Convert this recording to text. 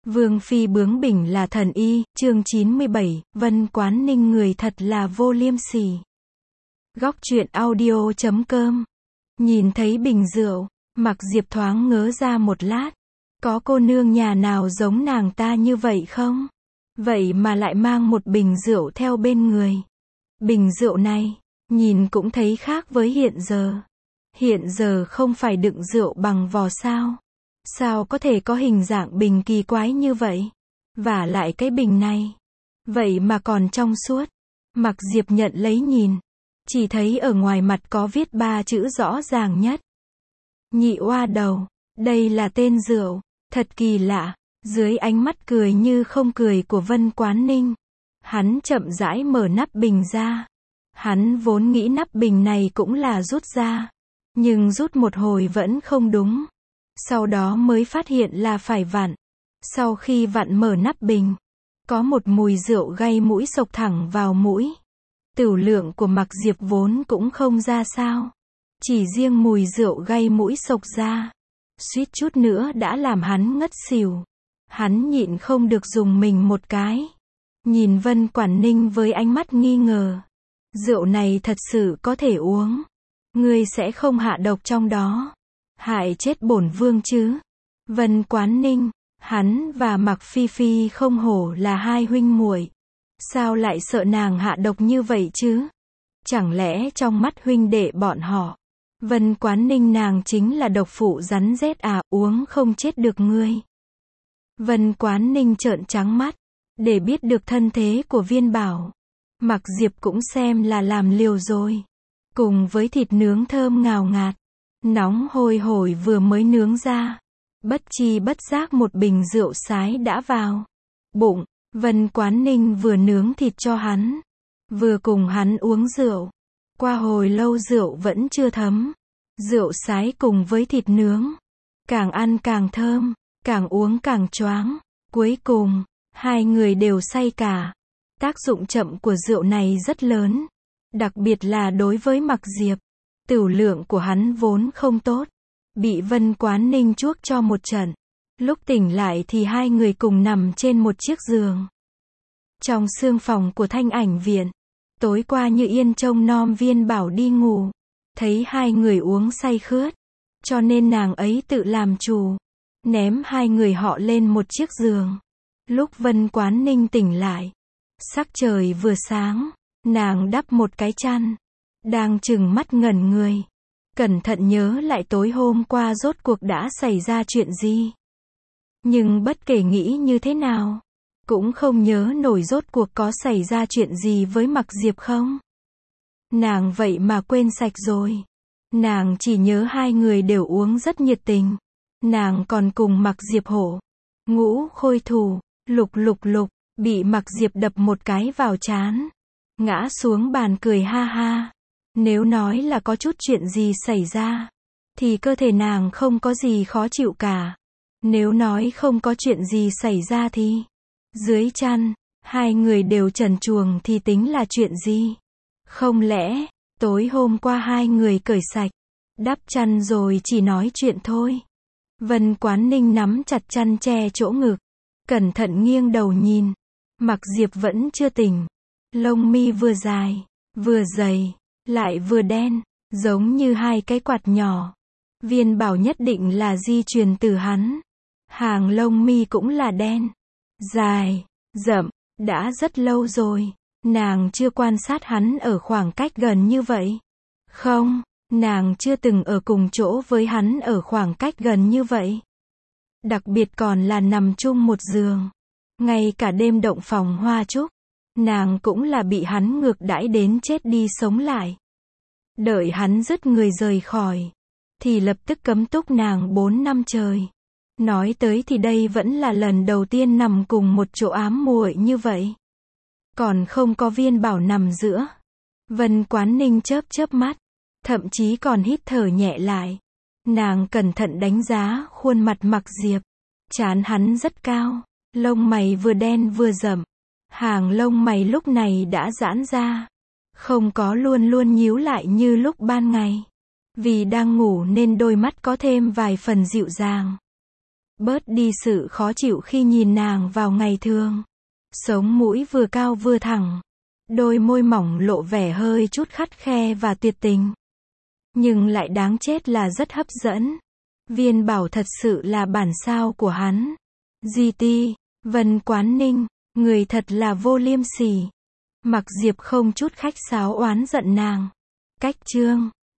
Vương phi bướng bỉnh là thần y, chương 97, Vân Quán Ninh người thật là vô liêm sỉ. Góc truyện audio.com. Nhìn thấy bình rượu, Mặc Diệp thoáng ngớ ra một lát. Có cô nương nhà nào giống nàng ta như vậy không? Vậy mà lại mang một bình rượu theo bên người. Bình rượu này, nhìn cũng thấy khác với hiện giờ. Hiện giờ không phải đựng rượu bằng vò sao? Sao có thể có hình dạng bình kỳ quái như vậy? Vả lại cái bình này, vậy mà còn trong suốt. Mặc Diệp nhận lấy nhìn, chỉ thấy ở ngoài mặt có viết 3 chữ rõ ràng nhất. Nhị oa đầu, đây là tên rượu, thật kỳ lạ. Dưới ánh mắt cười như không cười của Vân Quán Ninh, hắn chậm rãi mở nắp bình ra. Hắn vốn nghĩ nắp bình này cũng là rút ra, nhưng rút một hồi vẫn không đúng. Sau đó mới phát hiện là phải vặn. Sau khi vặn mở nắp bình, có một mùi rượu gây mũi xộc thẳng vào mũi. Tửu lượng của Mặc Diệp vốn cũng không ra sao. Chỉ riêng mùi rượu gây mũi xộc ra, suýt chút nữa đã làm hắn ngất xỉu. Hắn nhịn không được dùng mình một cái. Nhìn Vân Quán Ninh với ánh mắt nghi ngờ. Rượu này thật sự có thể uống. Ngươi sẽ không hạ độc trong đó, hại chết bổn vương chứ? Vân Quán Ninh, hắn và Mặc Phi Phi không hổ là hai huynh muội. Sao lại sợ nàng hạ độc như vậy chứ? Chẳng lẽ trong mắt huynh đệ bọn họ, Vân Quán Ninh nàng chính là độc phụ rắn rết à, uống không chết được ngươi? Vân Quán Ninh trợn trắng mắt, để biết được thân thế của Viên Bảo. Mặc Diệp cũng xem là làm liều rồi. Cùng với thịt nướng thơm ngào ngạt, nóng hôi hổi vừa mới nướng ra, bất chi bất giác một bình rượu sái đã vào bụng. Vân Quán Ninh vừa nướng thịt cho hắn, vừa cùng hắn uống rượu. Qua hồi lâu rượu vẫn chưa thấm. Rượu sái cùng với thịt nướng, càng ăn càng thơm, càng uống càng choáng. Cuối cùng, hai người đều say cả. Tác dụng chậm của rượu này rất lớn, đặc biệt là đối với Mặc Diệp. Tửu lượng của hắn vốn không tốt, bị Vân Quán Ninh chuốc cho một trận. Lúc tỉnh lại thì hai người cùng nằm trên một chiếc giường. Trong sương phòng của Thanh Ảnh viện, tối qua Như Yên trông nom Viên Bảo đi ngủ, thấy hai người uống say khướt, cho nên nàng ấy tự làm chủ, ném hai người họ lên một chiếc giường. Lúc Vân Quán Ninh tỉnh lại, sắc trời vừa sáng, nàng đắp một cái chăn, đang trừng mắt ngẩn người, cẩn thận nhớ lại tối hôm qua rốt cuộc đã xảy ra chuyện gì. Nhưng bất kể nghĩ như thế nào, cũng không nhớ nổi rốt cuộc có xảy ra chuyện gì với Mặc Diệp không. Nàng vậy mà quên sạch rồi. Nàng chỉ nhớ hai người đều uống rất nhiệt tình. Nàng còn cùng Mặc Diệp hổ, Ngũ Khôi Thủ, Lục, bị Mặc Diệp đập một cái vào trán, ngã xuống bàn cười ha ha. Nếu nói là có chút chuyện gì xảy ra, thì cơ thể nàng không có gì khó chịu cả. Nếu nói không có chuyện gì xảy ra thì, dưới chăn, hai người đều trần truồng thì tính là chuyện gì? Không lẽ, tối hôm qua hai người cởi sạch, đắp chăn rồi chỉ nói chuyện thôi? Vân Quán Ninh nắm chặt chăn che chỗ ngực, cẩn thận nghiêng đầu nhìn. Mặc Diệp vẫn chưa tỉnh. Lông mi vừa dài, vừa dày, lại vừa đen, giống như hai cái quạt nhỏ. Viên Bảo nhất định là di truyền từ hắn. Hàng lông mi cũng là đen, dài, rậm. Đã rất lâu rồi, nàng chưa quan sát hắn ở khoảng cách gần như vậy. Không, nàng chưa từng ở cùng chỗ với hắn ở khoảng cách gần như vậy. Đặc biệt còn là nằm chung một giường. Ngay cả đêm động phòng hoa trúc, nàng cũng là bị hắn ngược đãi đến chết đi sống lại. Đợi hắn dứt người rời khỏi, thì lập tức cấm túc nàng 4 năm trời. Nói tới thì đây vẫn là lần đầu tiên nằm cùng một chỗ ám muội như vậy. Còn không có Viên Bảo nằm giữa. Vân Quán Ninh chớp mắt, thậm chí còn hít thở nhẹ lại. Nàng cẩn thận đánh giá khuôn mặt Mặc Diệp. Trán hắn rất cao, lông mày vừa đen vừa rậm. Hàng lông mày lúc này đã giãn ra, không có luôn luôn nhíu lại như lúc ban ngày. Vì đang ngủ nên đôi mắt có thêm vài phần dịu dàng. bớt đi sự khó chịu khi nhìn nàng vào ngày thường. Sống mũi vừa cao vừa thẳng. Đôi môi mỏng lộ vẻ hơi chút khắt khe và tuyệt tình. Nhưng lại đáng chết là rất hấp dẫn. Viên Bảo thật sự là bản sao của hắn. GT, Vân Quán Ninh, người thật là vô liêm sỉ. Mặc Diệp không chút khách sáo oán giận nàng. Cách chương